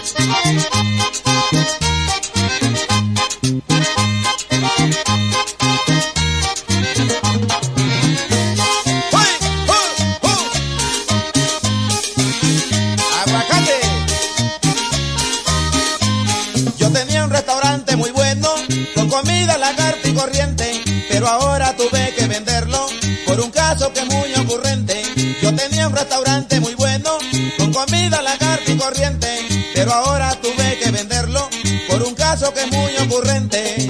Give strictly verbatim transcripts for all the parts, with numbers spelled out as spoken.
Comida, lagarto y corriente, pero ahora tuve que venderlo por un caso que es muy ocurrente. Yo tenía un restaurante muy bueno, con comida, lagarto y corriente, pero ahora tuve que venderlo por un caso que es muy ocurrente.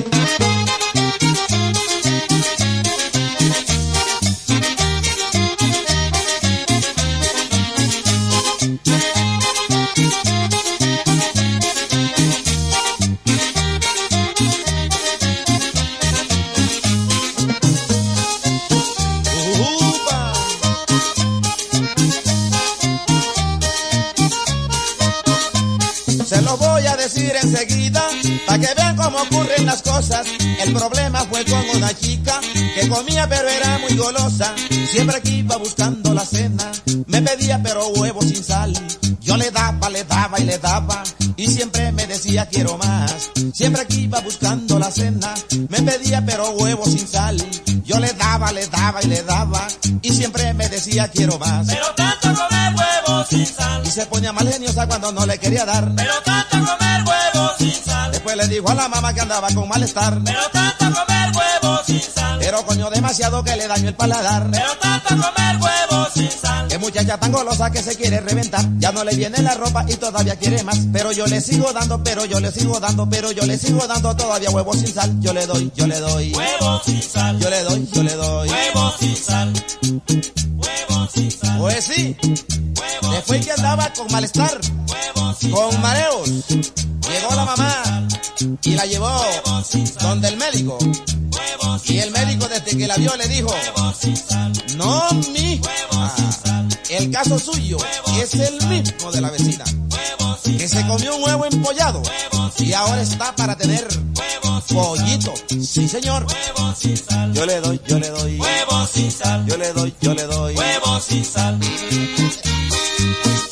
Se los voy a decir enseguida, para que vean cómo ocurren las cosas. El problema fue con una chica que comía pero era muy golosa. Siempre que iba buscando la cena, me pedía pero huevo sin sal. Yo le daba, le daba y le daba, y siempre me decía quiero más. Siempre que iba buscando la cena, me pedía pero huevo sin sal. Yo le daba, le daba y le daba, y siempre me decía quiero más. Pero tanto comer huevo sin sal. Y se ponía mal geniosa cuando no le quería dar. Pero tanto comer huevo sin sal. Después le dijo a la mamá que andaba con malestar. Pero tanto comer huevo sin sal. Pero coño demasiado que le dañó el paladar. Pero tanto comer huevo sin sal. Qué muchacha tan golosa que se quiere reventar. Ya no le viene la ropa y todavía quiere más. Pero yo le sigo dando, pero yo le sigo dando, pero yo le sigo dando todavía huevo sin sal. Yo le doy, yo le doy. Huevo sin sal. Yo le doy, yo le doy. Huevo sin sal. Huevo sin sal. Pues sí. Huevo Después que andaba con malestar, Huevo sin con mareos, llegó la mamá y la llevó donde el médico. Huevo sin Y el médico desde que la vio le dijo, Huevo sin sal. no, mija, Huevo sin sal. el caso suyo es el mismo de la vecina, Huevo sin que se comió un huevo empollado y ahora está para tener Huevo sin pollito. Sí, señor. Huevo sin sal. Yo le doy, yo le doy. Huevo sin sal. Yo le doy, yo le doy. Huevo sin sal.